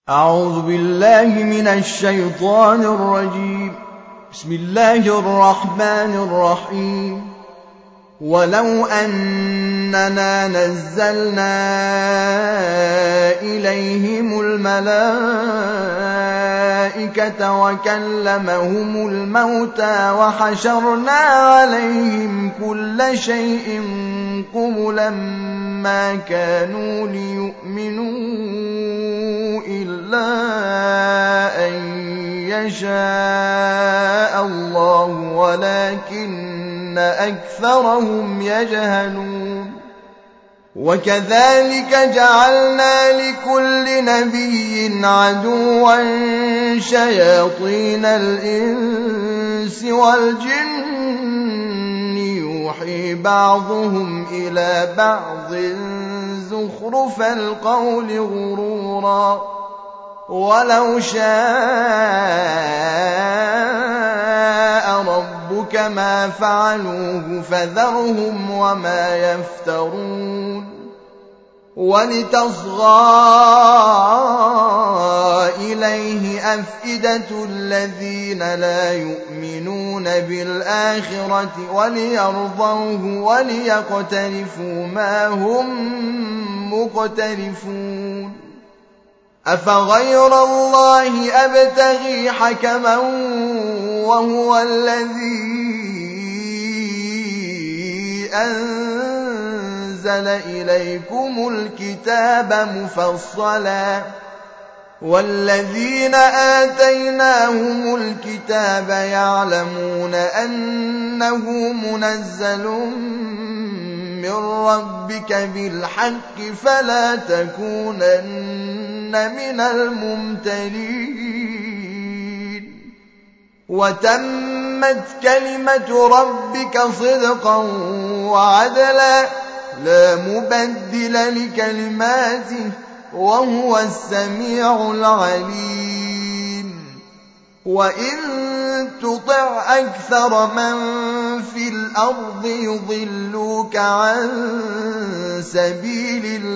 أعوذ بالله من الشيطان الرجيم. بسم الله الرحمن الرحيم. ولو أننا نزلنا إليهم الملائكة وكلمهم الموتى وحشرنا عليهم كل شيء قبلا ما كانوا ليؤمنوا إلا أن يشاء الله ولكن أكثرهم يجهلون. وكذلك جعلنا لكل نبي عدوا شياطين الإنس والجن يوحي بعضهم إلى بعض زخرف القول غرورا ولو شاء ربك ما فعلوه فذرهم وما يفترون. ولتصغى إليه أفئدة الذين لا يؤمنون بالآخرة وليرضوه وليقترفوا ما هم مقترفون. أفغير الله أبتغي حكما وهو الذي أنزل إليكم الكتاب مفصلا والذين آتيناهم الكتاب يعلمون أنه منزل من ربك بالحق فلا تكونن من الممترين. وتمت كلمة ربك صدقا وعدلا لا مبدل لكلماته وهو السميع العليم. وإن تطع أكثر من في الأرض يضلوك عن سبيل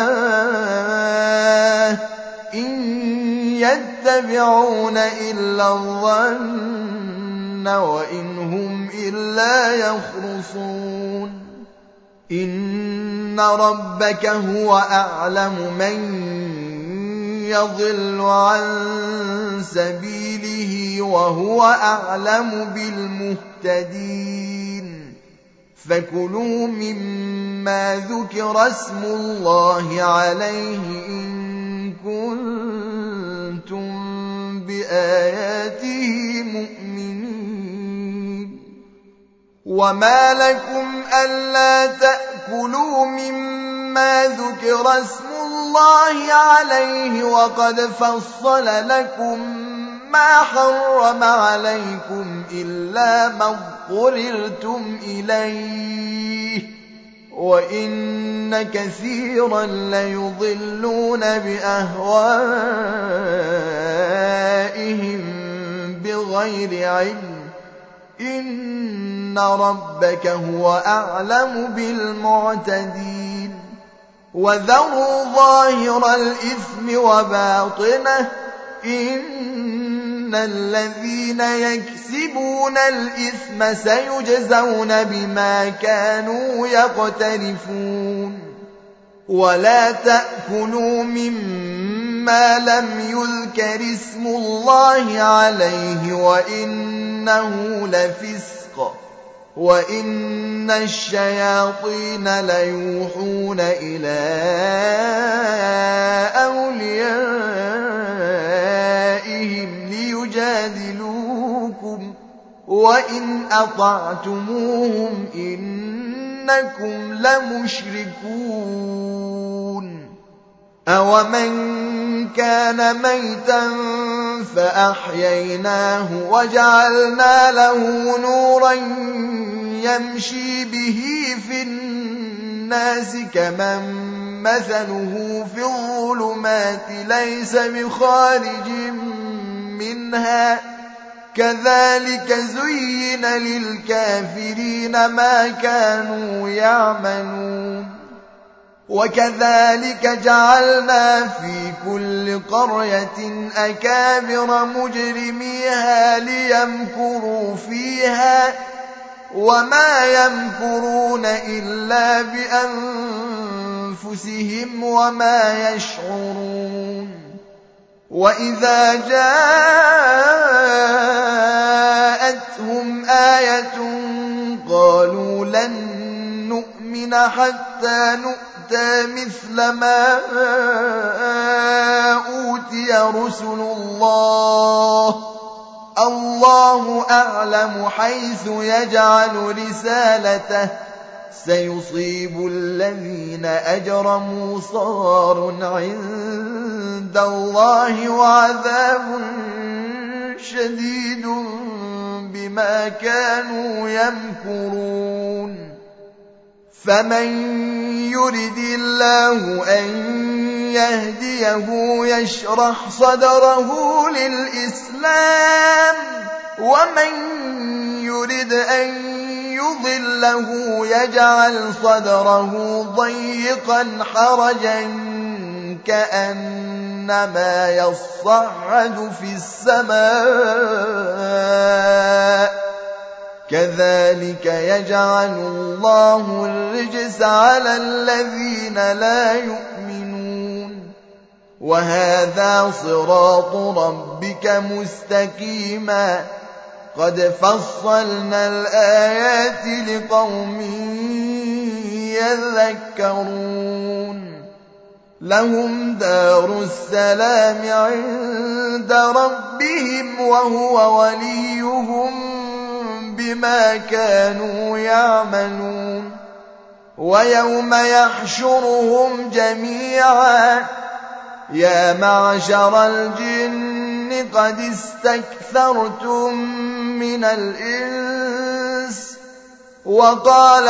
الله إن يتبعون إلا الظن وإن هم إلا يخرصون. إن ربك هو أعلم من يضل عن سبيله وهو أعلم بالمهتدين. فكلوا مما ذكر اسم الله عليه إن كنتم بآياته مؤمنين. وما لكم ألا تأكلوا مما ذكر اسم الله عليه وقد فصل لكم ما حرم عليكم إلا ما اضطررتم إليه وإن كثيرا ليضلون بأهوائهم بغير علم إن ربك هو أعلم بالمعتدين. وذروا ظاهر الإثم وباطنه إن الذين يكسبون الإثم سيجزون بما كانوا يقترفون. ولا تأكلوا مما لم يذكر اسم الله عليه وإنه لفسق وإن الشياطين ليوحون إلى أوليائهم ليجادلوكم وإن أطعتموهم إنكم لمشركون. أومن كان ميتا فأحييناه وجعلنا له نورا يمشي به في الناس كمن مثله في الظلمات ليس بخارج منها كذلك زين للكافرين ما كانوا يعملون. وكذلك جعلنا في كل قرية أكابر مجرميها ليمكروا فيها وما يمكرون إلا بأنفسهم وما يشعرون وإذا جاءتهم آية قالوا لن نؤمن حتى نؤتى مثل ما أوتي رسل الله أعلم حيث يجعل رسالته سيصيب الذين أجرموا صغار عند الله وعذاب شديد بما كانوا يمكرون فمن يرد الله أن يهديه يشرح صدره للإسلام ومن يرد أن يضله يجعل صدره ضيقا حرجا كأنما يصعد في السماء كذلك يجعل الله الرجس على الذين لا يؤمنون وهذا صراط ربك مستقيما قد فصلنا الآيات لقوم يذكرون لهم دار السلام عند ربهم وهو وليهم بما كانوا يعملون ويوم يحشرهم جميعا يا معشر الجن قد استكثرتم من الإنس وقال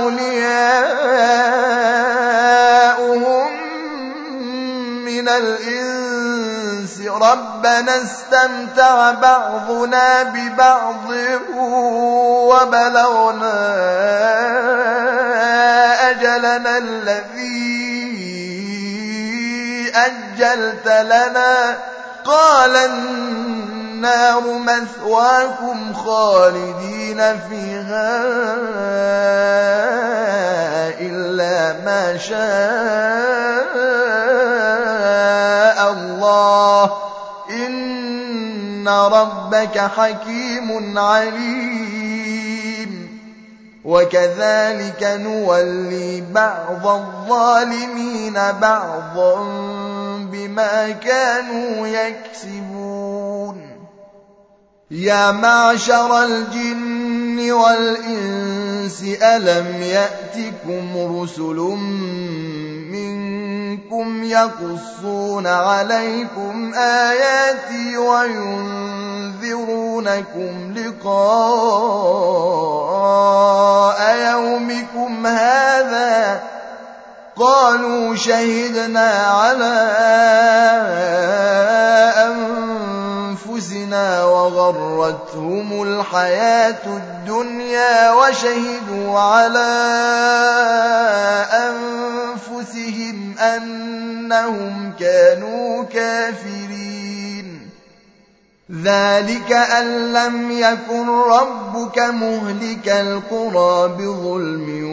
أولياؤهم من الإنس ربنا استمتع بعضنا ببعض وبلغنا أجلنا الذي أجلت لنا قال النار مثواكم خالدين فيها إلا ما شاء الله إن ربك حكيم عليم وكذلك نولي بعض الظالمين بعضا بما كانوا يكسبون يا معشر الجن والإنس ألم يأتكم رسل منكم يقصون عليكم آياتي وينذرونكم لقاء يومكم هذا قالوا شهدنا على أنفسنا وغرتهم الحياة الدنيا وشهدوا على أنفسهم أنهم كانوا كافرين ذلك أن لم يكن ربك مهلك القرى بظلم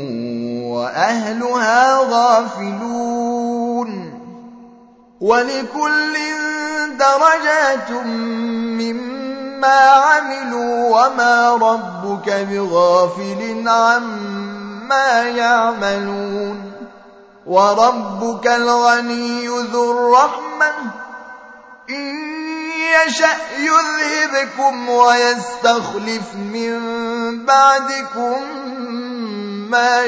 وأهلها غافلون ولكل درجات مما عملوا وما ربك بغافل عما يعملون وربك الغني ذو الرحمة إن يشأ يذهبكم ويستخلف من بعدكم ما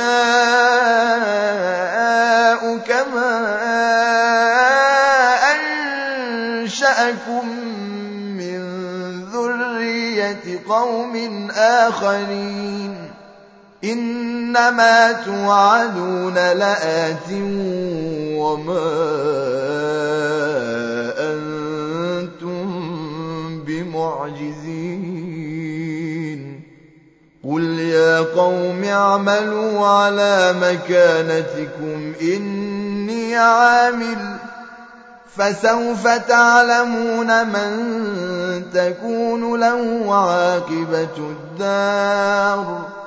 يشاء كما أنشأكم من ذرية قوم آخرين إنما توعدون لآت وما أنتم بمعجزين قل يا قوم اعْمَلُوا عَلَىٰ مَكَانَتِكُمْ إِنِّي عَامِلٌ ۖ فَسَوْفَ تَعْلَمُونَ مَن تَكُونُ لَهُ عَاقِبَةُ الدَّارِ ۗ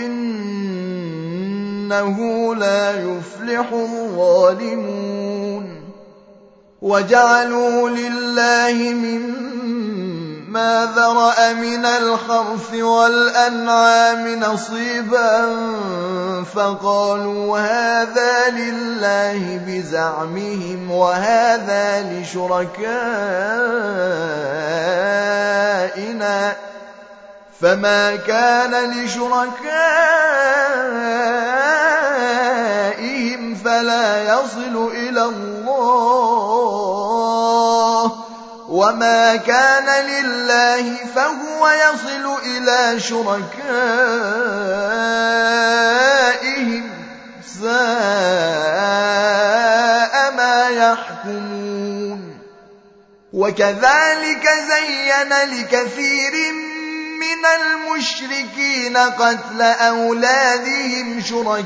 إِنَّهُ لَا يُفْلِحُ الظَّالِمُونَ. وَجَعَلُوا لِلَّهِ مِمَّا ذَرَأَ مِنَ الْحَرْثِ وَالْأَنْعَامِ نَصِيبًا فَقَالُوا هَٰذَا لِلَّهِ بِزَعْمِهِمْ وَهَٰذَا لِشُرَكَائِنَا ۖ فَمَا كَانَ لِشُرَكَائِهِمْ فَلَا يَصِلُ إِلَى اللَّهِ ۖ وَمَا كَانَ لِلَّهِ فَهُوَ يَصِلُ إِلَىٰ شُرَكَائِهِمْ ۗ سَاءَ مَا يَحْكُمُونَ. وَكَذَٰلِكَ زَيَّنَ لِكَثِيرٍ مِّنَ الْمُشْرِكِينَ قَتْلَ أَوْلَادِهِمْ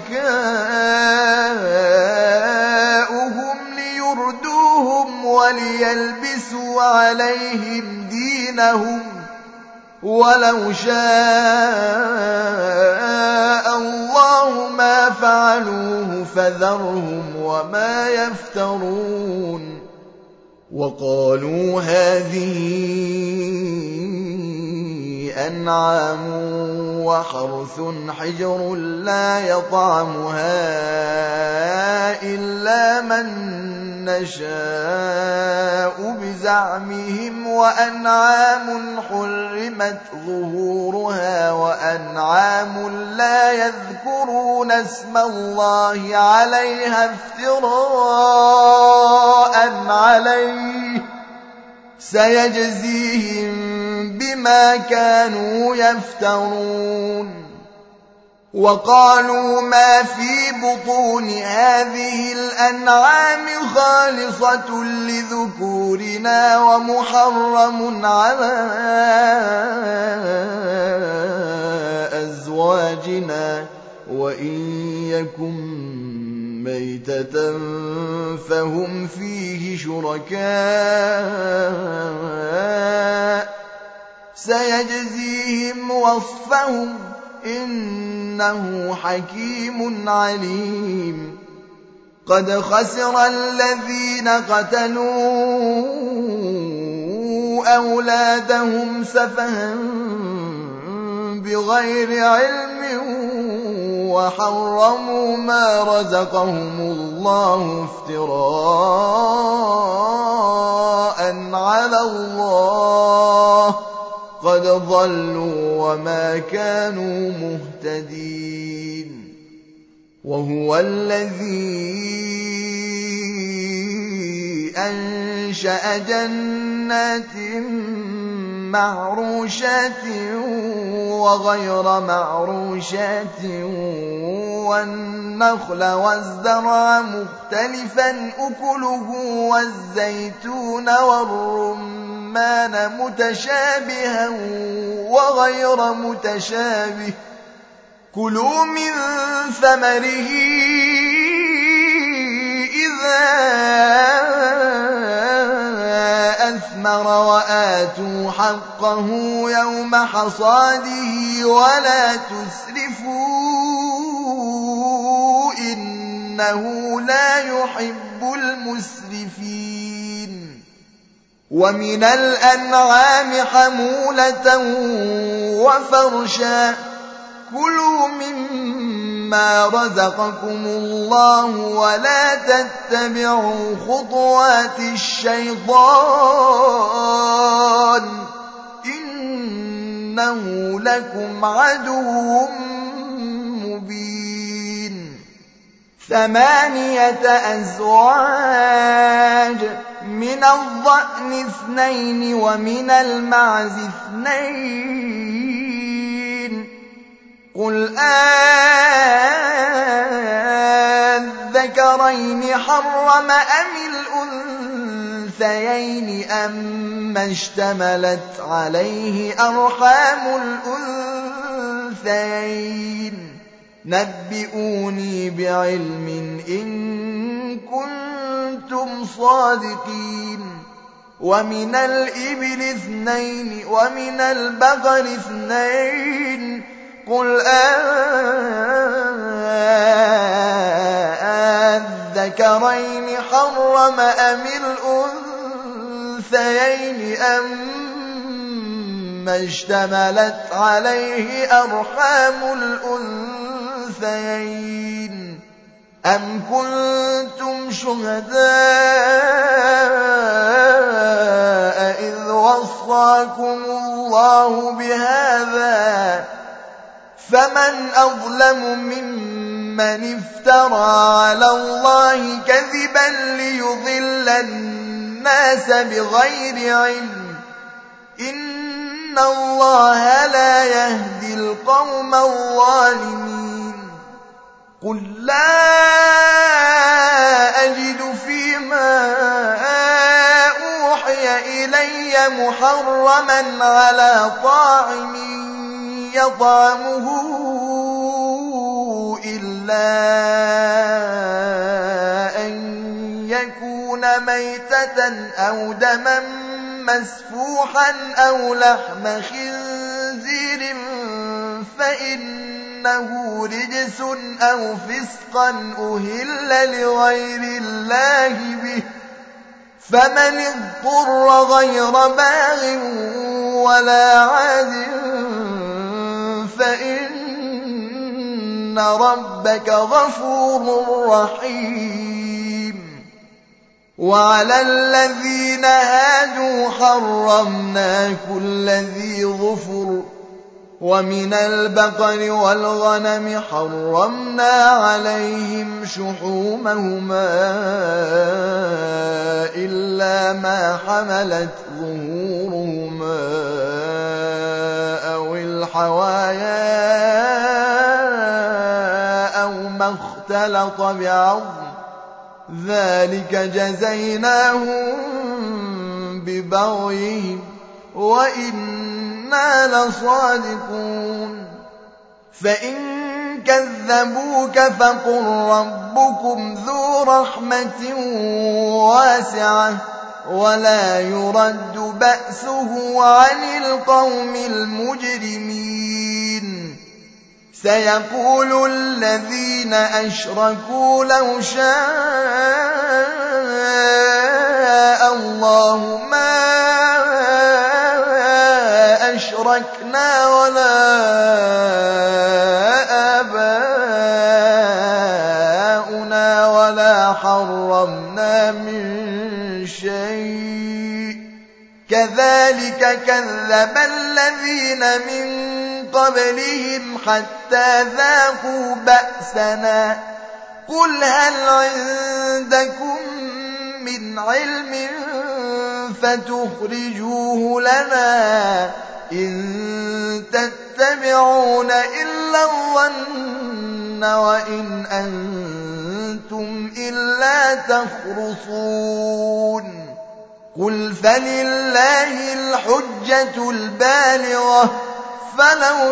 شُرَكَاؤُهُمْ لِيُرْدُوهُمْ وَلِيَلْبِسُوا عَلَيْهِمْ دِينَهُمْ ۖ وَلَوْ شَاءَ اللَّهُ مَا فَعَلُوهُ فَذَرْهُمْ وَمَا يَفْتَرُونَ. وَقَالُوا هَٰذِهِ أَنْعَامٌ وَحَرْثٌ حِجْرٌ لَّا يَطْعَمُهَا إِلَّا مَن نَّشَاءُ بِزَعْمِهِمْ وَأَنْعَامٌ حُرِّمَتْ ظُهُورُهَا وَأَنْعَامٌ لَّا يَذْكُرُونَ اسْمَ اللَّهِ عَلَيْهَا افْتِرَاءً عَلَيْهِ ۚ سَيَجْزِيهِم بِمَا كَانُوا يَفْتَرُونَ. وَقَالُوا مَا فِي بُطُونِ هَٰذِهِ الْأَنْعَامِ خَالِصَةٌ لِّذُكُورِنَا وَمُحَرَّمٌ عَلَىٰ أَزْوَاجِنَا ۖ وَإِن يَكُن مَّيْتَةً فَهُمْ فِيهِ شُرَكَاءُ ۚ سَيَجْزِيهِمْ وَصْفَهُمْ ۚ إِنَّهُ حَكِيمٌ عَلِيمٌ. قَدْ خَسِرَ الَّذِينَ قَتَلُوا أَوْلَادَهُمْ سَفَهًا بِغَيْرِ عِلْمٍ وَحَرَّمُوا مَا رَزَقَهُمُ اللَّهُ افْتِرَاءً عَلَى اللَّهِ ۚ قَدْ ضَلُّوا وَمَا كَانُوا مُهْتَدِينَ. وَهُوَ الَّذِي أَنشَأَ جَنَّاتٍ مَّعْرُوشَاتٍ وَغَيْرَ مَعْرُوشَاتٍ وَالنَّخْلَ وَالزَّرْعَ مُخْتَلِفًا أُكُلُهُ وَالزَّيْتُونَ وَالرُّمَّانَ مُتَشَابِهًا وَغَيْرَ مُتَشَابِهٍ ۚ كُلُوا مِن ثَمَرِهِ إِذَا أَثْمَرَ وَآتُوا حَقَّهُ يَوْمَ حَصَادِهِ وَلَا تُسْرِفُوا ۚ إِنَّهُ لَا يُحِبُّ الْمُسْرِفِينَ. وَمِنَ الْأَنْعَامِ حَمُولَةً وَفَرْشًا ۚ كُلُوا مِمَّا رَزَقَكُمُ اللَّهُ وَلَا تَتَّبِعُوا خُطُوَاتِ الشَّيْطَانِ ۚ إِنَّهُ لَكُمْ عَدُوٌّ مُّبِينٌ. 8 أزواج، مِنَ الضَّأْنِ 2 وَمِنَ الْمَعْزِ 2. قُلْ آلذَّكَرَيْنِ حَرَّمَ أَمِ الْأُنثَيَيْنِ أَمَّا اشْتَمَلَتْ عَلَيْهِ أَرْحَامُ الْأُنثَيَيْنِ نبئوني بعلم إن كنتم صادقين ومن الإبل 2 ومن البقر 2 قل أذكرين حرم أم الأنثيين أما اشتملت عليه أرحام الأنثيين أم كنتم شهداء إذ وصاكم الله بهذا فمن أظلم ممن افترى على الله كذبا ليضل الناس بغير علم إن الله لا يهدي القوم الظالمين قل لا أجد فيما أوحي إلي محرما على طاعم يطعمه إلا أن يكون ميتة أو دما مسفوحا أو لحم خنزير فإنه رجس أو فسقا أهل لغير الله به فمن اضطر غير باغ ولا عاد فإن ربك غفور رحيم وعلى الذين هادوا حرمنا كل ذي ظفر ومن البقر والغنم حرمنا عليهم شحومهما إلا ما حملت ظهورهما أو الحوايا أو ما اختلط بعظم ذلك جزيناهم ببغيهم وإنا لصادقون فإن كذبوك فقل ربكم ذو رحمة واسعة ولا يرد بأسه عن القوم المجرمين سيقول الذين أشركوا لو شاء الله ما أشركنا ولا آباؤنا ولا حرمنا من شيء كذلك كذب الذين من قبلهم حتى ذاقوا بأسنا قل هل عندكم من علم فتخرجوه لنا إن تتبعون إلا الظن وإن أنتم إلا تخرصون قل فلله الحجة البالغة فلو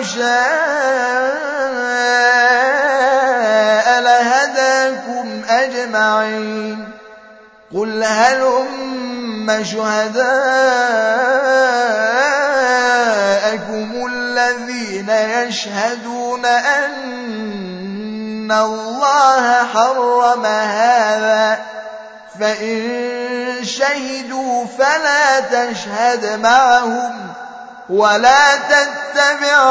شاء لهداكم أجمعين قل هلم شهداءكم الذين يشهدون أن الله حرم هذا فإن شهدوا فلا تشهد معهم ولا تتبع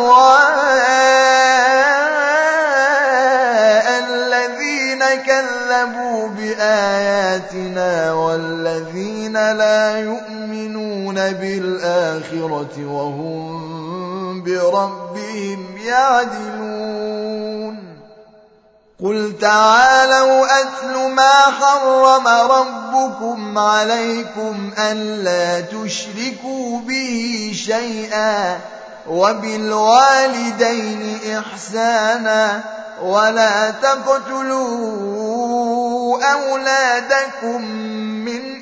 أهواء الذين كذبوا بآياتنا والذين لا يؤمنون بالآخرة وهم بربهم يعدلون قل تعالوا أتل ما حرم ربكم عليكم ألا تشركوا به شيئا وبالوالدين إحسانا ولا تقتلوا أولادكم من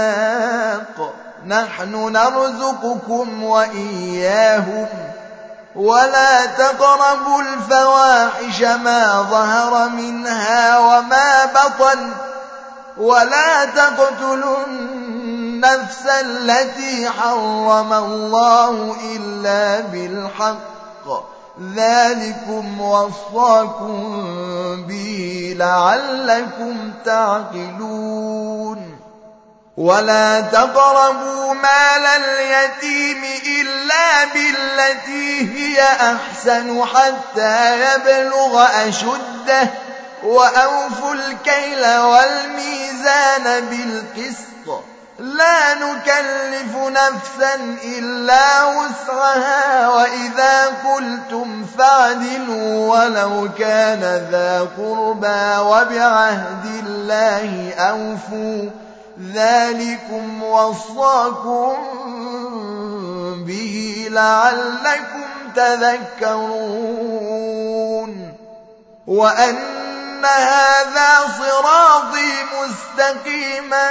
إملاق نحن نرزقكم وإياهم ولا تقربوا الفواحش ما ظهر منها وما بطن ولا تقتلوا النفس التي حرم الله إلا بالحق ذلكم وصاكم به لعلكم تعقلون ولا تقربوا مال اليتيم إلا بالتي هي أحسن حتى يبلغ أشده وأوفوا الكيل والميزان بالقسط لا نكلف نفسا إلا وسعها وإذا قلتم فاعدلوا ولو كان ذا قربى وبعهد الله أوفوا ذلكم وصاكم به لعلكم تذكرون وأن هذا صراطي مستقيما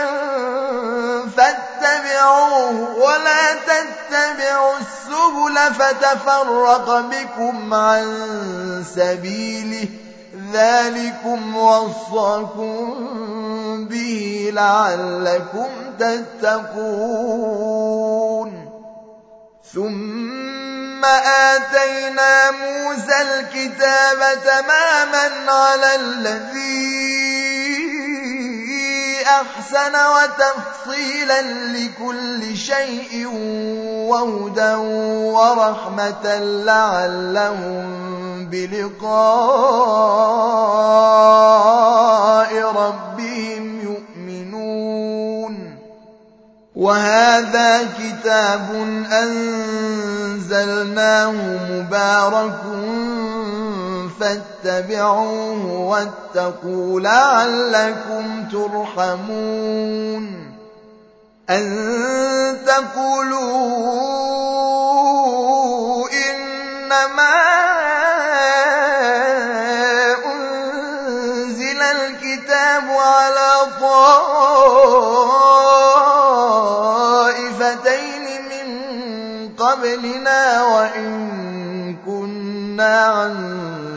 فاتبعوه ولا تتبعوا السبل فتفرق بكم عن سبيله ذلكم وصاكم به لعلكم تتقون ثم آتينا موسى الكتاب تماما على الذي أحسن وتفصيلا لكل شيء وهدى ورحمة لعلهم بلقاء ربهم يؤمنون وهذا كتاب أنزلناه مبارك فاتبعوه واتقوا لعلكم ترحمون أن تقولوا إنما أنزل الكتاب على طائفتين من قبلنا وإن كنا عن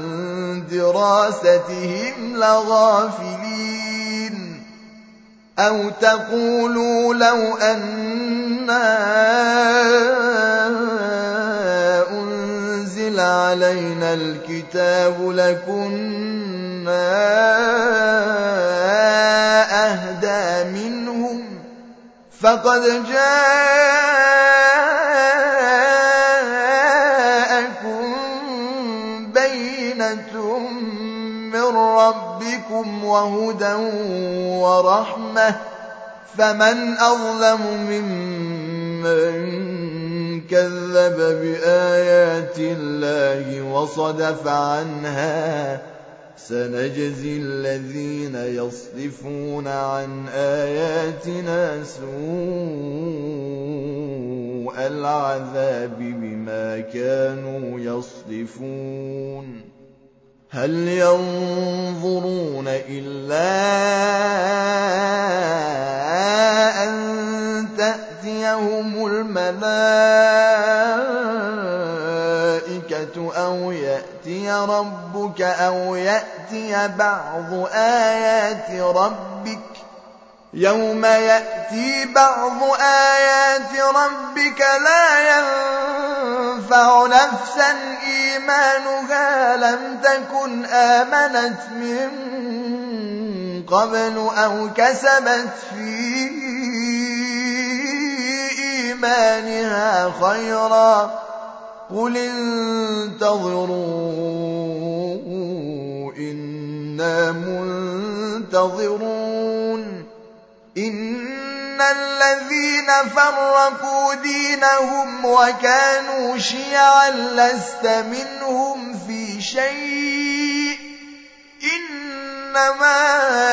دراستهم لغافلين أو تقولوا لو أنا أنزل علينا الكتاب لكنا أهدى منهم فقد جاءكم بينة من ربكم وهدى ورحمة فمن أظلم ممن كذب بآيات الله وصدف عنها سنجزي الذين يصدفون عن آياتنا سوء العذاب بما كانوا يصدفون هل ينظرون إلا أن تأتيهم الملائكة أو يأتي ربك أو يأتي بعض آيات ربك يوم يأتي بعض آيات ربك لا ينفع نفسا إيمانها لم تكن آمنت من قبل أو كسبت في إيمانها خيرا قل انتظروا إنا منتظرون إن الذين فرقوا دينهم وكانوا شيعا لست منهم في شيء إنما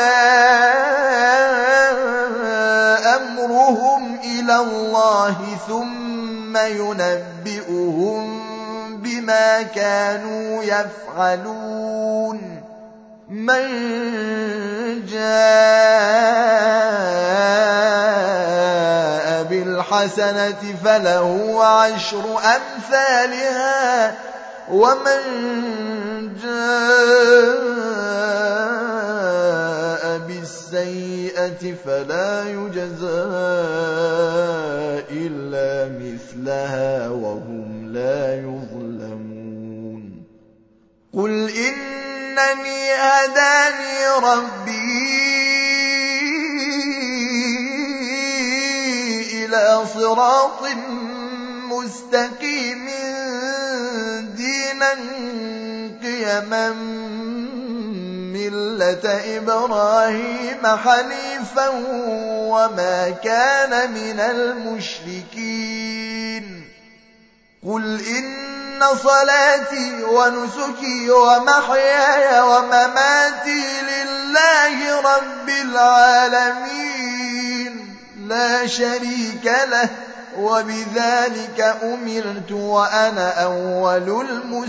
أمرهم إلى الله ثم ينبئهم بما كانوا يفعلون من جاء بالحسنة فله عشر أمثالها ومن جاء بالسيئة فلا يجزى إلا مثلها وهم لا يظلمون قل إنني هداني ربي إلى صراط مستقيم دينا قيما ملة إبراهيم حنيفا وما كان من المشركين قل إن صلاتي ونسكي ومحياي ومماتي لله رب العالمين لا شريك له وبذلك أمرت وأنا أول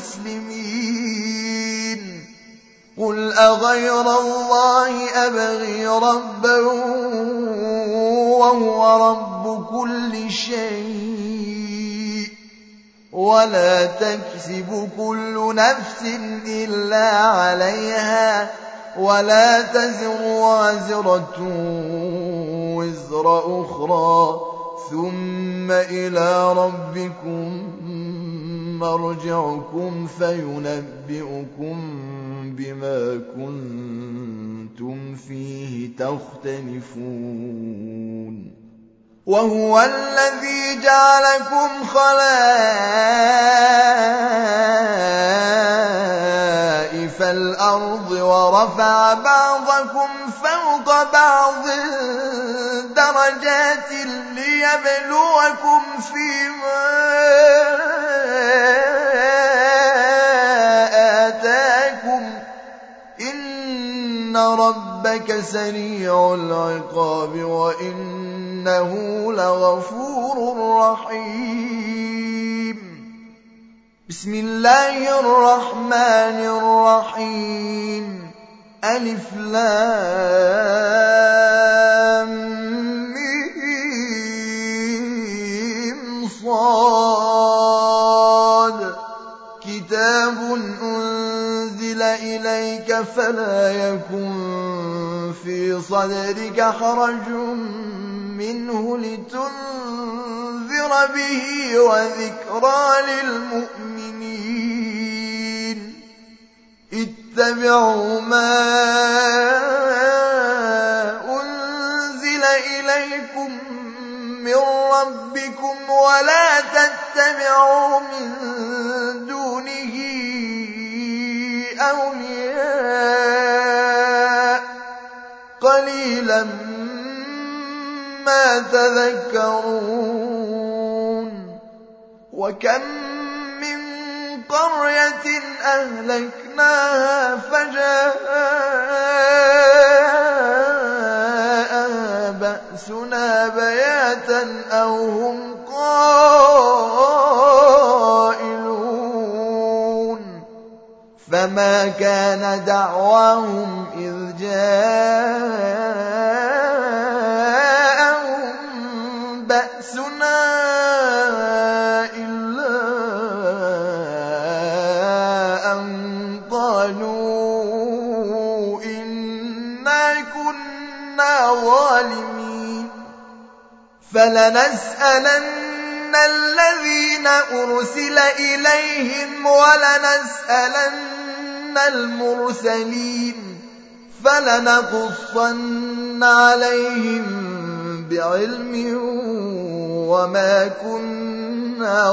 المسلمين قل أغير الله أبغي ربا وهو رب كل شيء ولا تكسب كل نفس إلا عليها ولا تزر وازرة وزر أخرى ثم إلى ربكم مرجعكم فينبئكم بما كنتم فيه تختلفون وهو الذي جعلكم خلائف الأرض ورفع بعضكم فوق بعض درجات ليبلوكم فيما آتاكم إن ربك سريع العقاب وإنه لغفور رحيم بسم الله الرحمن الرحيم ألف لام ميم صاد كتاب أنزل إليك فلا يكن في صدرك حرج منه لتنذر به وذكرى للمؤمنين اتبعوا ما أنزل إليكم من ربكم ولا تتبعوا من دونه أولياء قليلا ما تذكرون وكم من قرية أهلكناها فجاءها بأسنا بياتا أو هم قائلون فما كان دعواهم إذ جاءهم بأسنا إلا أن قالوا إنا كنا ظالمين فلنسألن الذين أرسل إليهم ولنسألن المرسلين فلنقصن عليهم بعلم وما كنا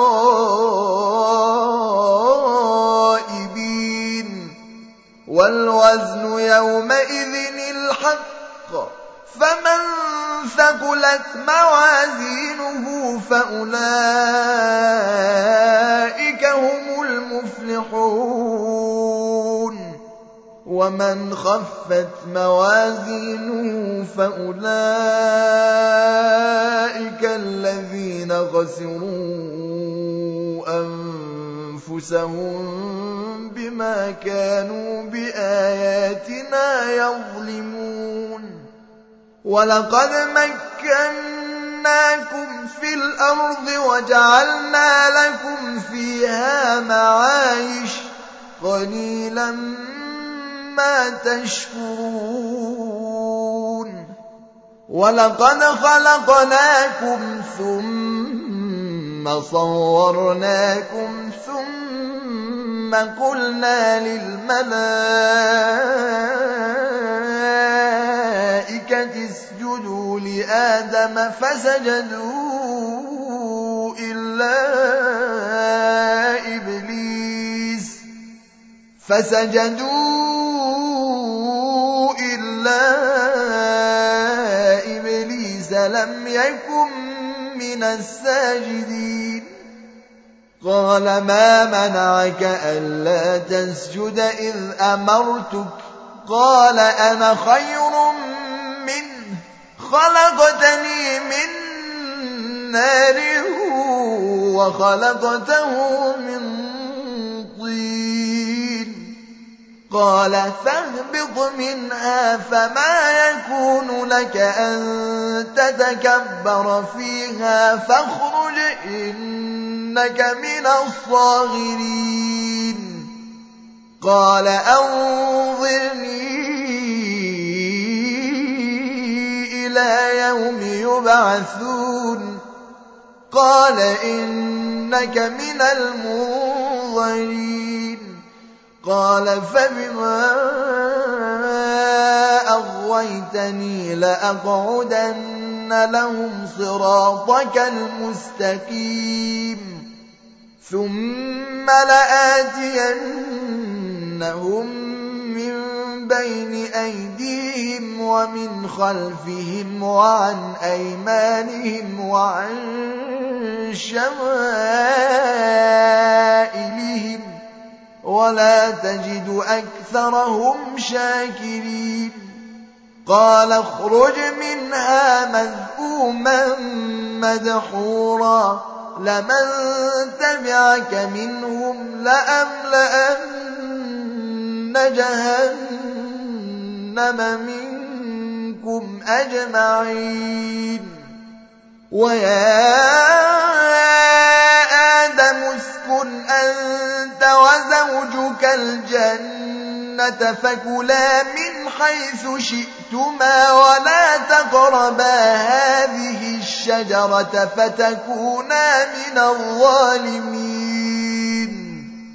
غائبين والوزن يومئذ الحق فمن ثقلت موازينه فأولئك هم المفلحون ومن خفت موازينه فأولئك الذين خسروا أنفسهم بما كانوا بآياتنا يظلمون ولقد مكناكم لكم في الأرض وجعلنا لكم فيها معايش قليلا ما تشكرون ولقد خلقناكم ثم صورناكم ثم قلنا للملائكة اسجدوا لآدم فسجدوا إلا إبليس لم يكن من الساجدين قال ما منعك ألا تسجد إذ أمرتك قال أنا خير منه خلقتني من نار وخلقته من طين قال فاهبط منها فما يكون لك أن تتكبر فيها فاخرج إنك من الصاغرين قال أنظرني إلى يوم يبعثون قال إنك من المنظرين قال فبما أغويتني لأقعدن لهم صراطك المستقيم ثم لآتينهم من بين أيديهم ومن خلفهم وعن أيمانهم وعن شمائلهم ولا تجد أكثرهم شاكرين قال اخرج منها مذءوما مدحورا لمن تبعك منهم لأملأن جهنم منكم أجمعين ويا آدم اسكن أنت وزوجك الجنة فكلا من حيث شئتما ولا تقربا هذه الشجرة فتكونا من الظالمين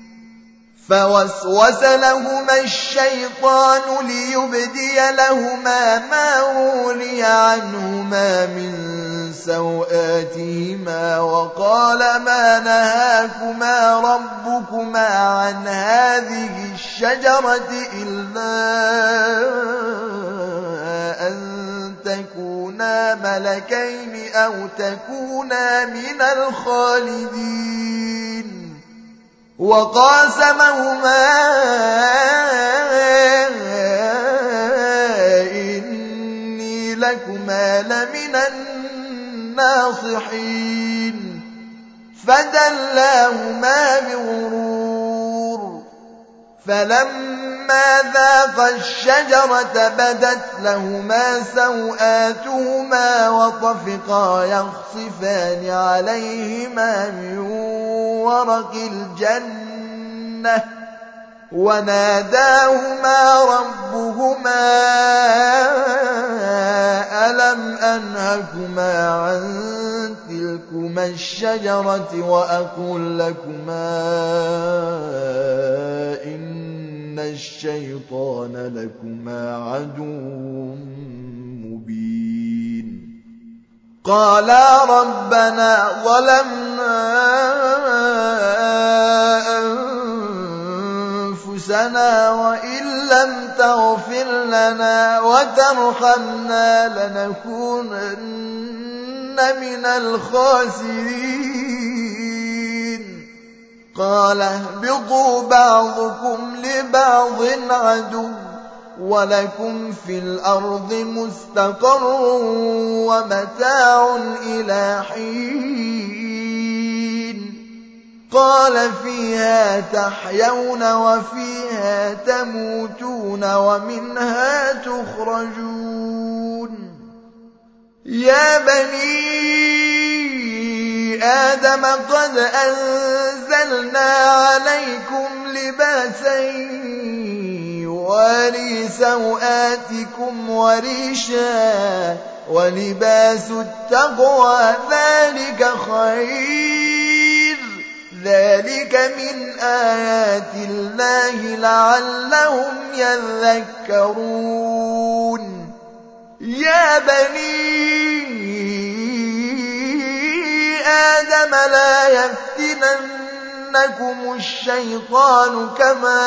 فوسوس لهما الشيطان ليبدي لهما ما وري عنهما من سوآتهما وقال ما نهاكما ربكما عن هذه الشجرة إلا أن تكونا ملكين أو تكونا من الخالدين وقاسمهما إني لكما لمن الناصحين فدلاهما بغرور فلما ذاقا الشجرة بدت لهما سوآتهما وطفقا يخصفان عليهما من ورق الجنة وناداهما ربهما ألم أنهكما عن تلكما الشجرة وأقل لكما إن الشيطان لكما عدو مبين قالا ربنا ظلمنا أنفسنا وإن لم تغفر لنا وترحمنا لنكونن من الخاسرين قال اهبطوا بعضكم لبعض عدو ولكم في الأرض مستقر ومتاع إلى حين قال فيها تحيون وفيها تموتون ومنها تخرجون يا بني آدم قد أنزلنا عليكم لباسا يواري سوآتكم وريشا ولباس التقوى ذلك خير ذلك من آيات الله لعلهم يذكرون يا بني آدم لا يفتننكم الشيطان كما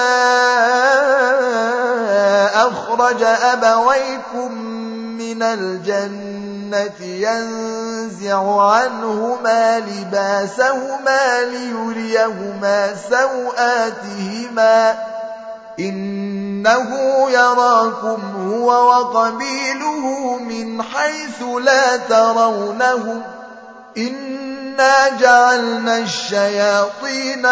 أخرج أبويكم من الجنة ينزع عنهما لباسهما ليريهما سوآتهما إنه يراكم هو وقبيله من حيث لا ترونهم إنا جعلنا الشياطين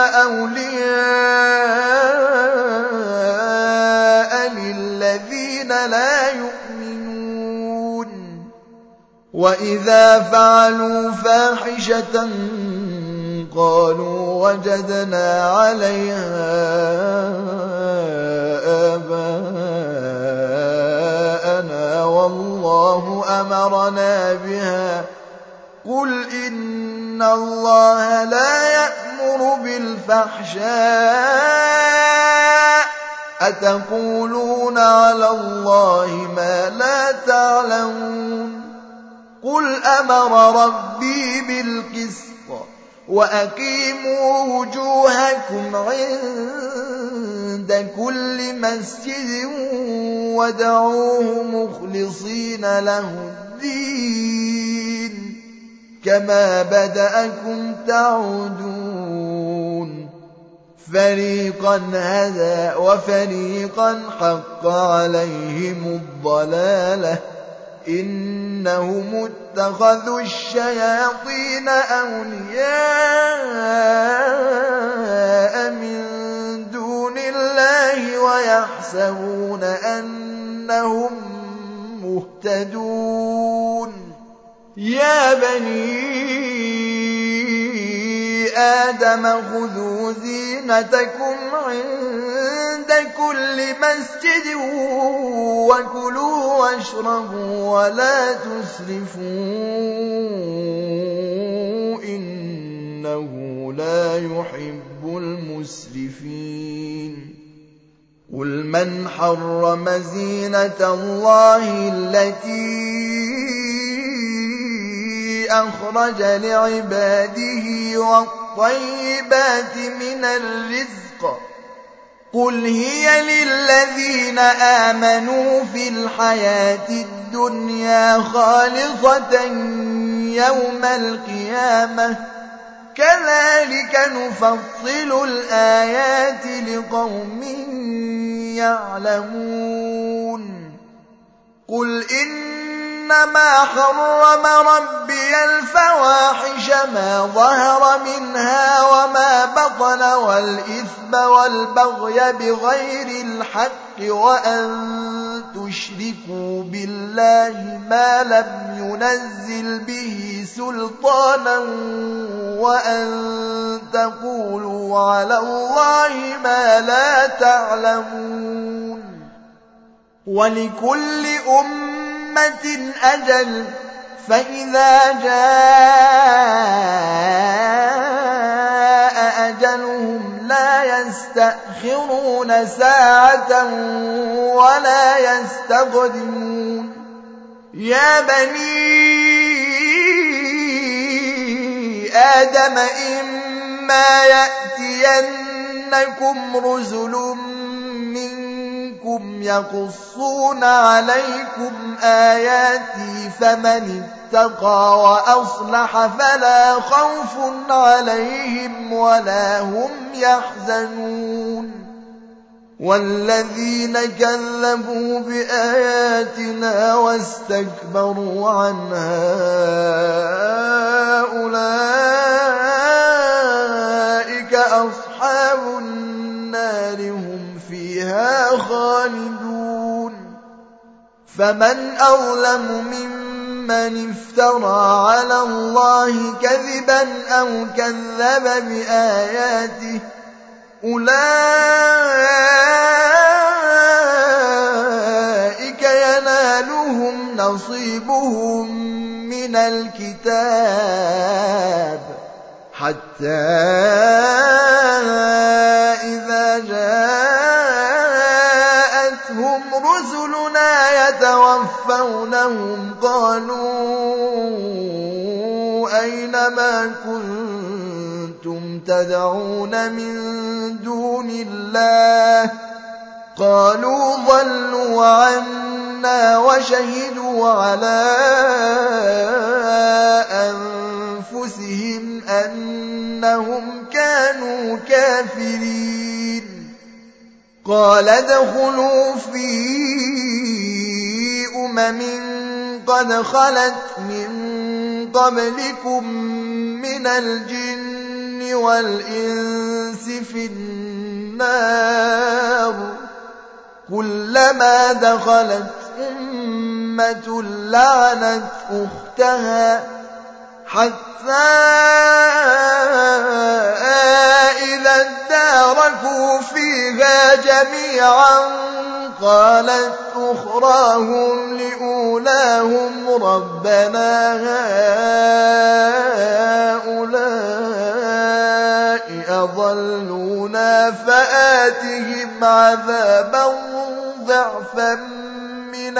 أولياء للذين لا يؤمنون وإذا فعلوا فاحشة قالوا وجدنا عليها آباءنا والله أمرنا بها قل إن الله لا يأمر بالفحشاء أتقولون على الله ما لا تعلمون قل أمر ربي بالقسط وأقيموا وجوهكم عند كل مسجد وادعوه مخلصين له الدين كما بدأكم تعودون فريقا هدى وفريقا حق عليهم الضلالة إنهم اتخذوا الشياطين أولياء من دون الله ويحسبون أنهم مهتدون يا بني آدم خذوا زينتكم عند كل مسجد وكلوا واشربوا ولا تسرفوا إنه لا يحب المسرفين قل من حرم زينة الله التي أخرج لعباده والطيبات من الرزق قل هي للذين آمنوا في الحياة الدنيا خالصة يوم القيامة كذلك نفصل الآيات لقوم يعلمون قل إنما حرم ربي الفواحش ما ظهر منها وما بطن والإثم والبغي بغير الحق وأن تشركوا بالله ما لم ينزل به سلطانا وأن تقولوا على الله ما لا تعلمون ولكل أمة أجل فإذا جاء أجلهم لا يستأخرون ساعة ولا يستقدمون يا بني آدم إما يأتينكم رسل منكم يقصون عليكم آياتي فمن اتقى وأصلح فلا خوف عليهم ولا هم يحزنون والذين كذبوا بآياتنا واستكبروا عنها أولئك أصحاب النار هم فيها خالدون فمن أظلم ممن من افترى على الله كذبا أو كذب بآياته أولئك ينالهم نصيبهم من الكتاب حتى إذا جاءتهم رسلنا يتوفونهم قالوا أين ما كنتم تدعون من دون الله قالوا ضلوا عنا وشهدوا على أنفسهم أنهم كانوا كافرين قال ادخلوا في قد خلت من قبلكم من الجن والإنس في النار كلما دخلت أمة لعنت أختها حتى إذا اداركوا فيها جميعا قالت أخراهم لأولاهم ربنا هؤلاء أضلونا فآتهم عذابا ضعفا من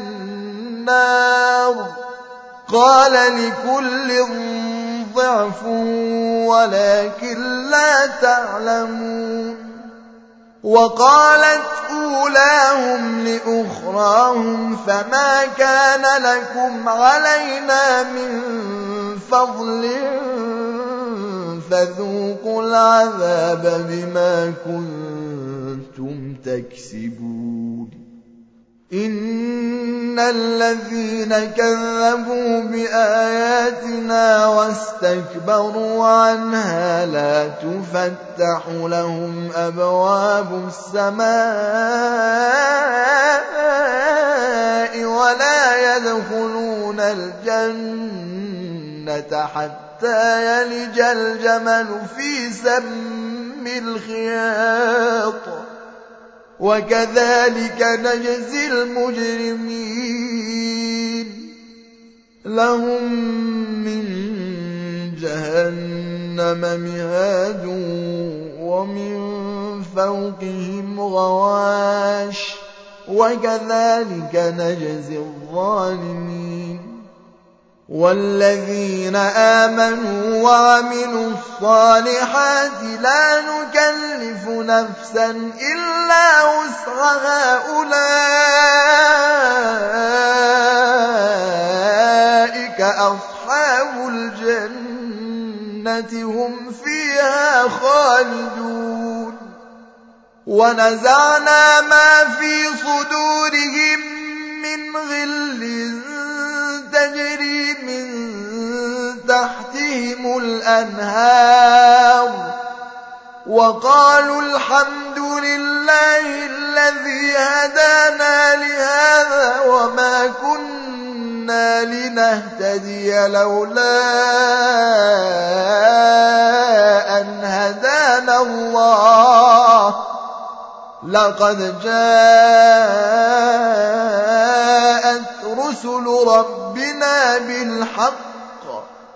النار قال لكل ضعف ولكن لا تعلمون وقالت أولاهم لأخراهم فما كان لكم علينا من فضل فذوقوا العذاب بما كنتم تكسبون إن الذين كذبوا بآياتنا واستكبروا عنها لا تفتح لهم أبواب السماء ولا يدخلون الجنة حتى يلج الجمل في سم الخياط وكذلك نجزي المجرمين لهم من جهنم مهاد ومن فوقهم غواش وكذلك نجزي الظالمين والذين آمنوا وعملوا الصالحات لا نكلف نفسا إلا وسعها أولئك أصحاب الجنة هم فيها خالدون ونزعنا ما في صدورهم من غل تجري من تحتهم الأنهار وقالوا الحمد لله الذي هدانا لهذا وما كنا لنهتدي لولا أن هدانا الله لقد جاءت رسل ربنا بالحق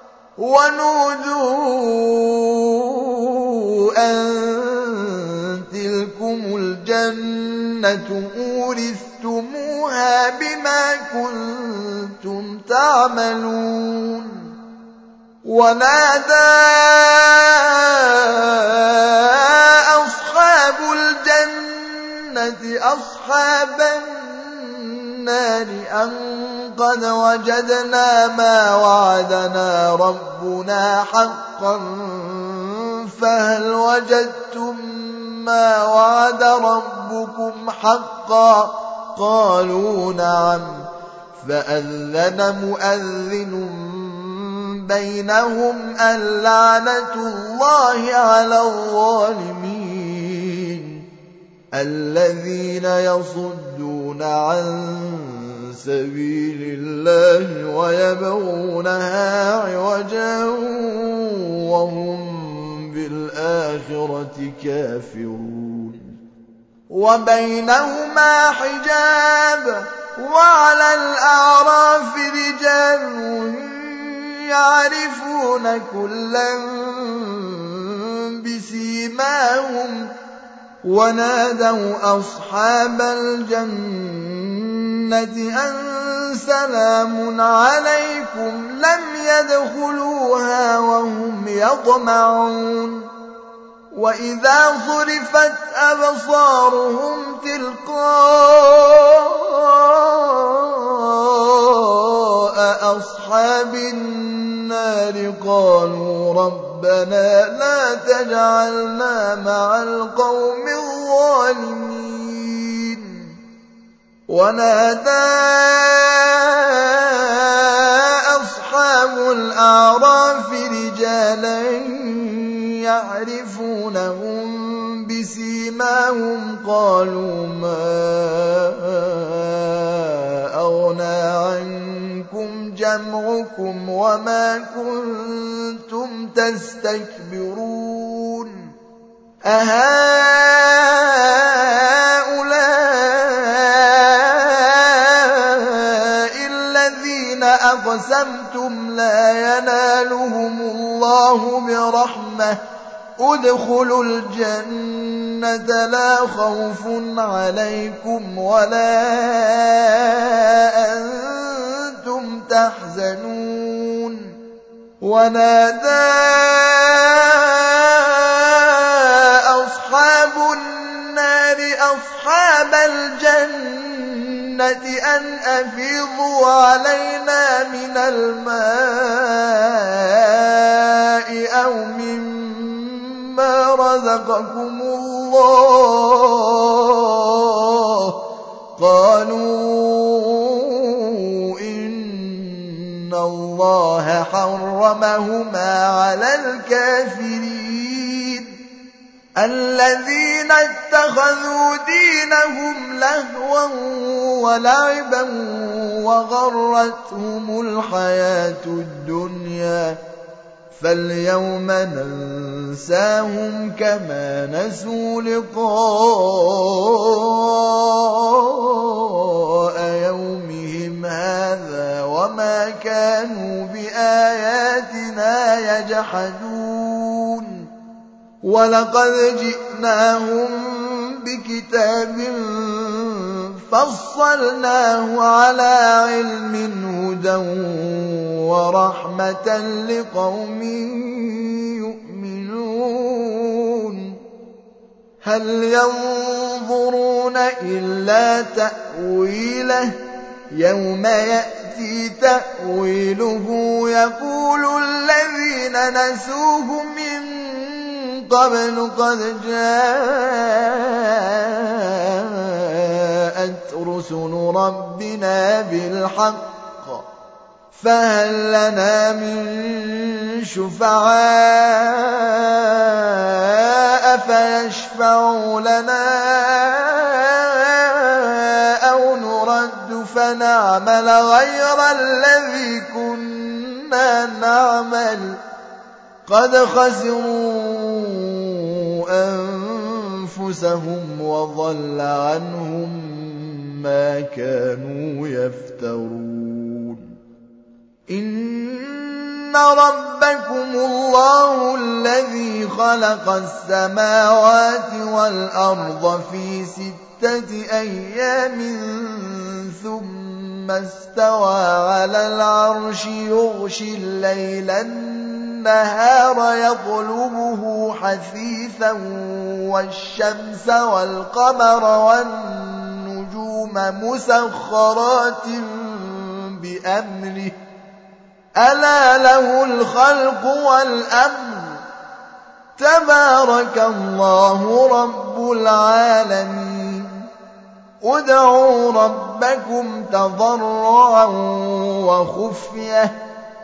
ونودوا أن تلكم الجنة أورثتموها بما كنتم تعملون ونادى أصحاب الجنة أصحاب النار أن قد وجدنا ما وعدنا ربنا حقا فهل وجدتم ما وعد ربكم حقا قالوا نعم فأذن مؤذن بينهم اللعنة الله على الظالمين الذين يصدون عن سبيل الله ويبغونها عوجا وهم بالآخرة كافرون وبينهما حجاب وعلى الأعراف رجال يعرفون كلا بسيماهم ونادوا أصحاب الجنة أن سلام عليكم لم يدخلوها وهم يطمعون وإذا صرفت أبصارهم تلقاء أصحاب النار قالوا ربنا لا تجعلنا مع القوم الظالمين ونادى أصحاب الأعراف رجالا يعرفونهم بسيماهم قالوا ما أغنى عنكم جمعكم وما كنتم تستكبرون أهؤلاء الذين أقسمتم لا ينالهم الله برحمة ادخلوا الجنة لا خوف عليكم ولا أنتم تحزنون ونادى أصحاب النار أصحاب الجنة أن أفيضوا علينا من الماء أو مما رزقكم الله قالوا إن الله حرمهما على الكافرين الذين اتخذوا دينهم لهوا ولعبا وغرتهم الحياة الدنيا فاليوم ننساهم كما نسوا لقاء يومهم هذا وما كانوا بآياتنا يجحدون ولقد جئناهم بكتاب فصلناه على علم هدى ورحمة لقوم يؤمنون هل ينظرون إلا تأويله يوم يأتي تأويله يقول الذين نسوه من قبل قد جاءت رسل ربنا بالحق فهل لنا من شفعاء فيشفعوا لنا أو نرد فنعمل غير الذي كنا نعمل قد خسروا أنفسهم وضل عنهم ما كانوا يفترون إن ربكم الله الذي خلق السماوات والأرض في 6 أيام ثم استوى على العرش يغشي الليل النهار يطلبه حثيثا والشمس والقمر والنجوم مسخرات بأمره ألا له الخلق والأمر تبارك الله رب العالمين ادعوا ربكم تضرعا وخفية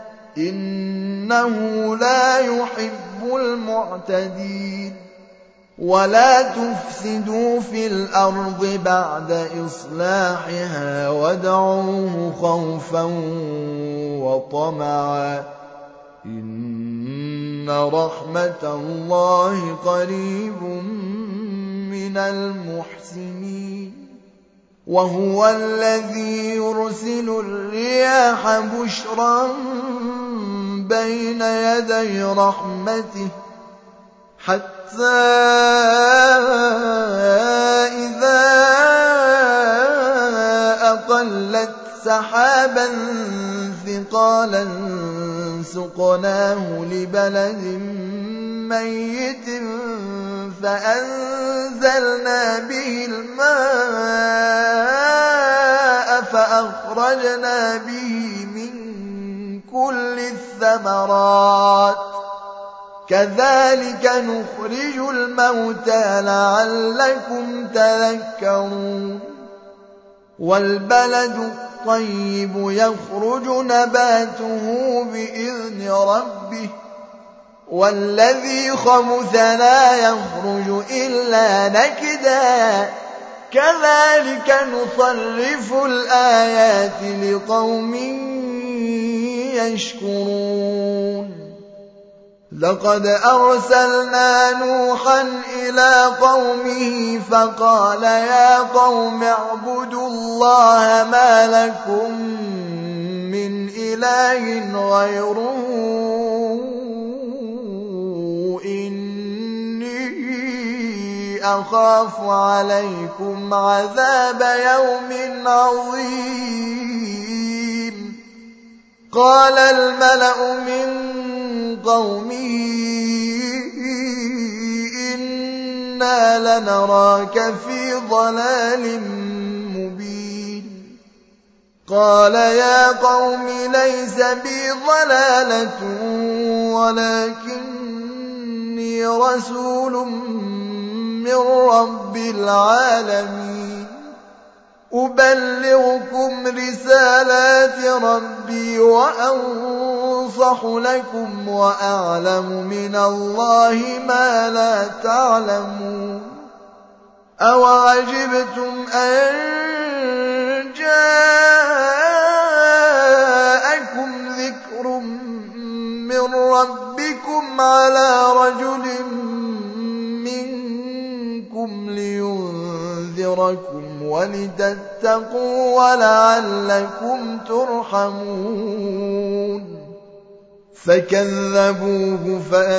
إنه لا يحب المعتدين ولا تفسدوا في الأرض بعد إصلاحها وادعوه خوفا وطمعا إن رحمة الله قريب من المحسنين وهو الذي يرسل الرياح بشرا بين يدي رحمته حتى إذا أقلت سحابا ثقالا سقناه لبلد ميت فأنزلنا به الماء فأخرجنا به من كل الثمرات كذلك نخرج الموتى لعلكم تذكرون والبلد الطيب يخرج نباته بإذن ربه والذي خبث لا يخرج إلا نكدا كذلك نصرف الآيات لقوم يشكرون لقد أرسلنا نوحا إلى قومه فقال يا قوم اعبدوا الله ما لكم من إله غيره إني أخاف عليكم عذاب يوم عظيم قال الملأ من قومه إنا لنراك في ضلال مبين قال يا قوم ليس بي ضلالة ولكني رسول من رب العالمين أبلغكم رسالات ربي وأنصح لكم وأعلم من الله ما لا تعلمون أوعجبتم أن جاءكم ذكر من ربكم على رجل منكم لينذركم ولتتقوا ولعلكم ترحمون فكذبوه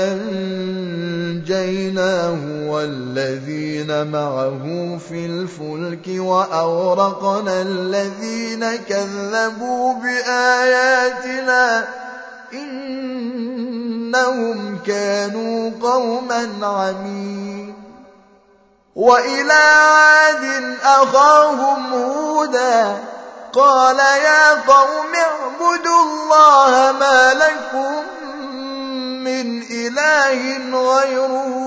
فأنجيناه والذين معه في الفلك وأغرقنا الذين كذبوا بآياتنا إنهم كانوا قوما عمين وإلى عاد أخاهم هودا قال يا قوم اعبدوا الله ما لكم من إله غيره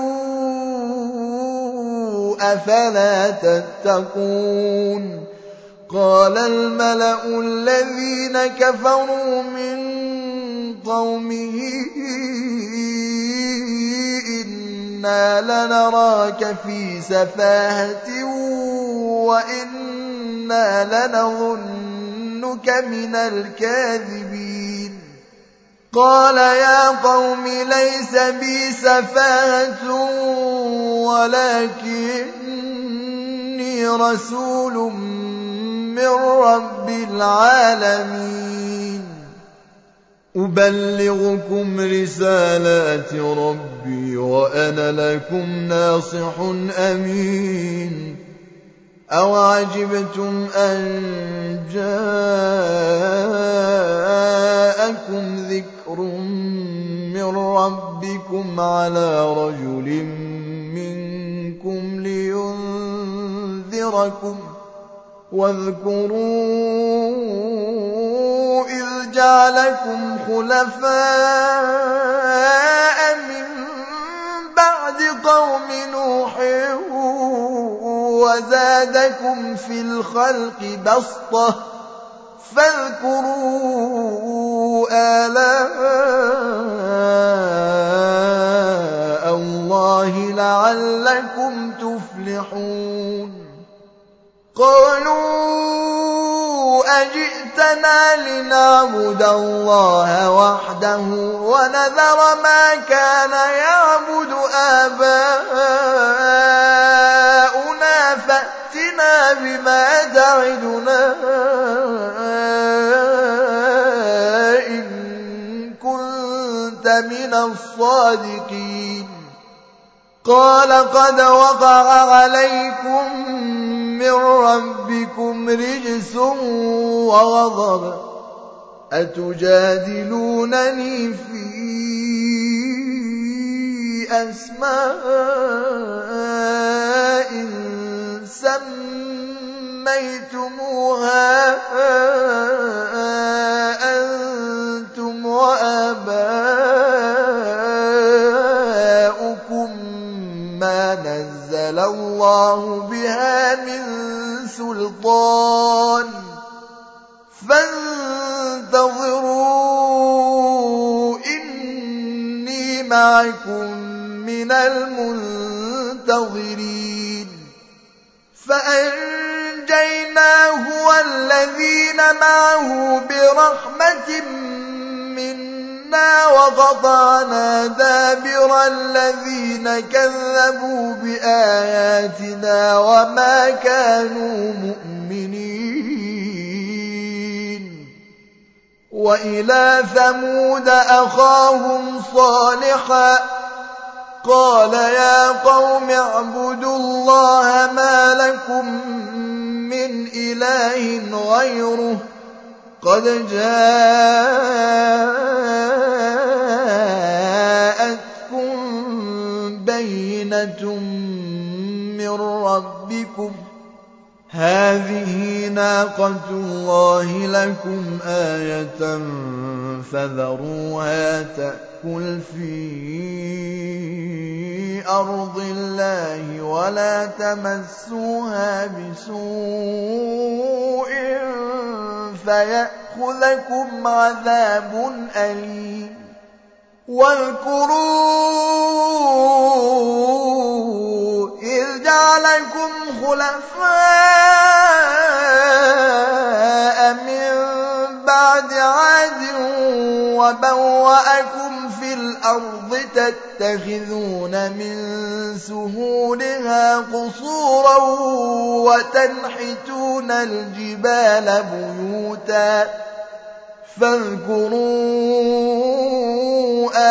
أفلا تتقون قال الملأ الذين كفروا من قومه إنا لنراك في سفاهة وإنا لنظنك من الكاذبين قال يا قوم ليس بي سفاهة ولكني رسول من رب العالمين أبلغكم رسالات ربي وأنا لكم ناصح أمين أوعجبتم أن جاءكم ذكر من ربكم على رجل منكم لينذركم واذكروا إذ جعلكم خلفاء من بعد قوم نوح وزادكم في الخلق بسطة فاذكروا آلاء الله لعلكم لنا لنعبد الله وحده ونذر ما كان يعبد آباؤنا فأتنا بما تعدنا إن كنت من الصادقين. قال قد وقع عليكم من ربكم رجس وغضب أتجادلونني في أسماء سميتموها أنتم وآباؤكم ما نزل الله بها من سلطان فانتظروا إني معكم من المنتظرين. فأنجيناه والذين معه برحمة منا وقطعنا دابر الذين كذبوا بآياتنا وما كانوا مؤمنين. وإلى ثمود أخاهم صالحا قال يا قوم اعبدوا الله ما لكم من إله غيره قد جاءتكم بينة من ربكم هذه ناقة الله لكم آية فذروها تأكل في أرض الله ولا تمسوها بسوء فيأخذكم عذاب أليم. واذكروا إذ جعلكم خلفاء من بعد عاد وبوأكم في الأرض تتخذون من سهولها قصورا وتنحتون الجبال بيوتا فاذكروا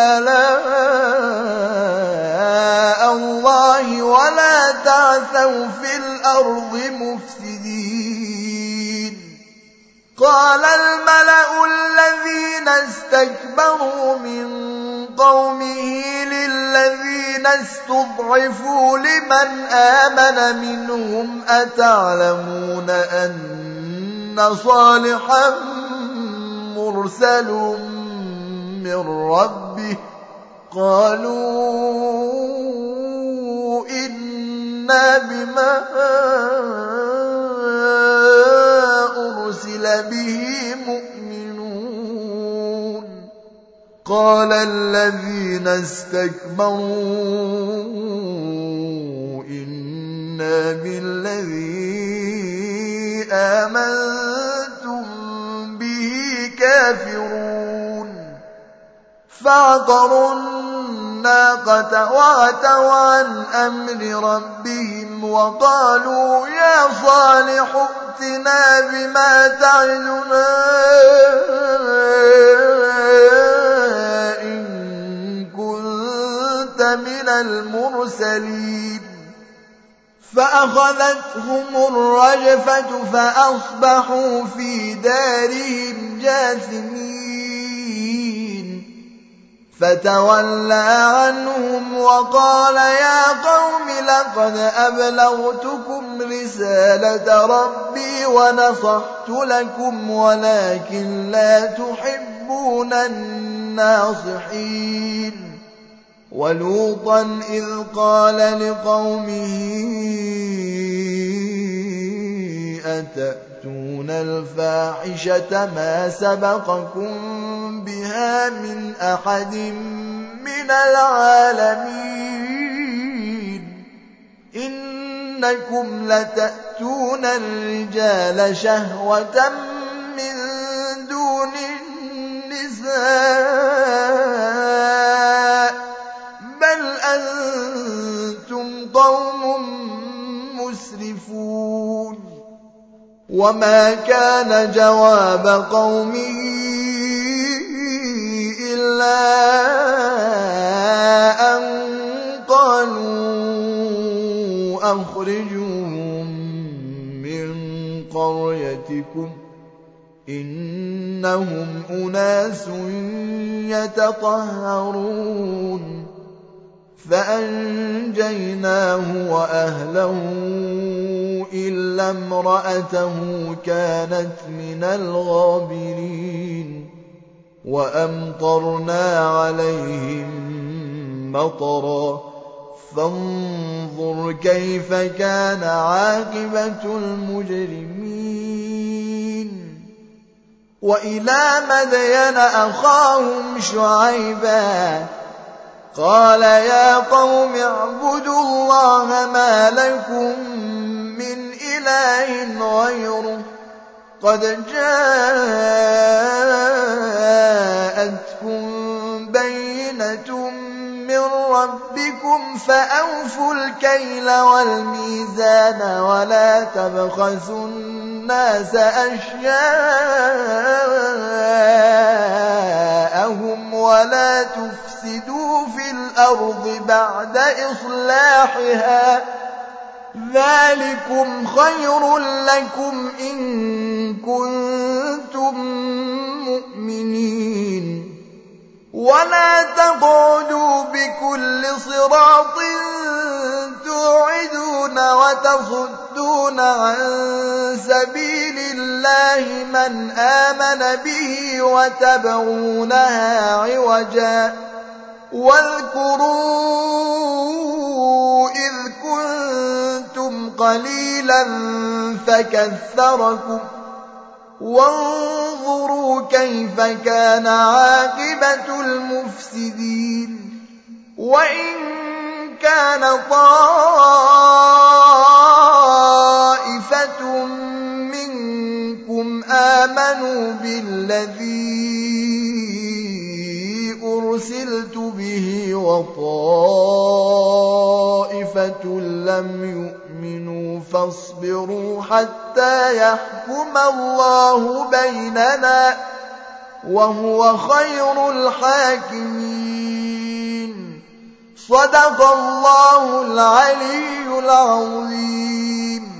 آلاء الله ولا تعثوا في الأرض مفسدين. قال الملأ الذين استكبروا من قومه للذين استضعفوا لمن آمن منهم أتعلمون أن صالحا مرسل من ربه قالوا إنا بما أرسل به مؤمنون. قال الذين استكبروا إنا بالذي آمنتم به كافرون. فعقروا الناقة وعتوا عن أمر ربهم وقالوا يا صالح ائتنا بما تعدنا إن كنت من المرسلين. فأخذتهم الرجفة فأصبحوا في دارهم جاثمين. فتولى عنهم وقال يا قوم لقد أبلغتكم رسالة ربي ونصحت لكم ولكن لا تحبون الناصحين. ولوطا إذ قال لقومه أتأتون الفاحشة ما سبقكم بها من أحد من العالمين إنكم لتأتون الرجال شهوة من النِّسَاءِ بَلْ أَنتُمْ قَوْمٌ مُّسْرِفُونَ وَمَا كَانَ جَوَابَ قَوْمِهِ إِلَّا أَن قَالُوا أَخْرِجُوهُم مِّن قَرْيَتِكُمْ إِنَّهُمْ أُنَاسٌ يَتَطَهَّرُونَ فَأَنجَيْنَاهُ وَأَهْلَهُ إِلَّا امْرَأَتَهُ كَانَتْ مِنَ الْغَابِرِينَ وَأَمْطَرْنَا عَلَيْهِم مَّطَرًا فَانظُرْ كَيْفَ كَانَ عَاقِبَةُ الْمُجْرِمِينَ وَإِلَىٰ مَدْيَنَ أَخَاهُمْ شُعَيْبًا قَالَ يَا قَوْمِ اعْبُدُوا اللَّهَ مَا لَكُم مِّنْ إِلَٰهٍ غَيْرُهُ قَدْ جَاءَتْكُم بَيِّنَةٌ مِّن رَّبِّكُمْ فَأَوْفُوا الْكَيْلَ وَالْمِيزَانَ وَلَا تَبْخَسُوا النَّاسَ أَشْيَاءَهُمْ وَلَا تُفْسِدُوا فِي الْأَرْضِ بَعْدَ إِصْلَاحِهَا ذَٰلِكُمْ خَيْرٌ لَّكُمْ إِن كُنتُم مُّؤْمِنِينَ وَلَا تَقْعُدُوا بِكُلِّ صِرَاطٍ تُوعِدُونَ وَتَصُدُّونَ عَن سَبِيلِ اللَّهِ مَنْ آمَنَ بِهِ وَتَبْغُونَهَا عِوَجًا وَاذْكُرُوا إِذْ كُنتُمْ قَلِيلًا فَكَثَّرَكُمْ وَانظُرُوا كَيْفَ كَانَ عَاقِبَةُ الْمُفْسِدِينَ وَإِن كَانَ طَائِفَةٌ مِّنكُمْ آمَنُوا بِالَّذِي أُرْسِلْتُ بِهِ وَطَائِفَةٌ لَّمْ يُؤْمِنُوا فَاصْبِرُوا حَتَّىٰ يَحْكُمَ اللَّهُ بَيْنَنَا وَهُوَ خَيْرُ الْحَاكِمِينَ صَدَقَ اللَّهُ الْعَلِيُّ الْعَظِيمُ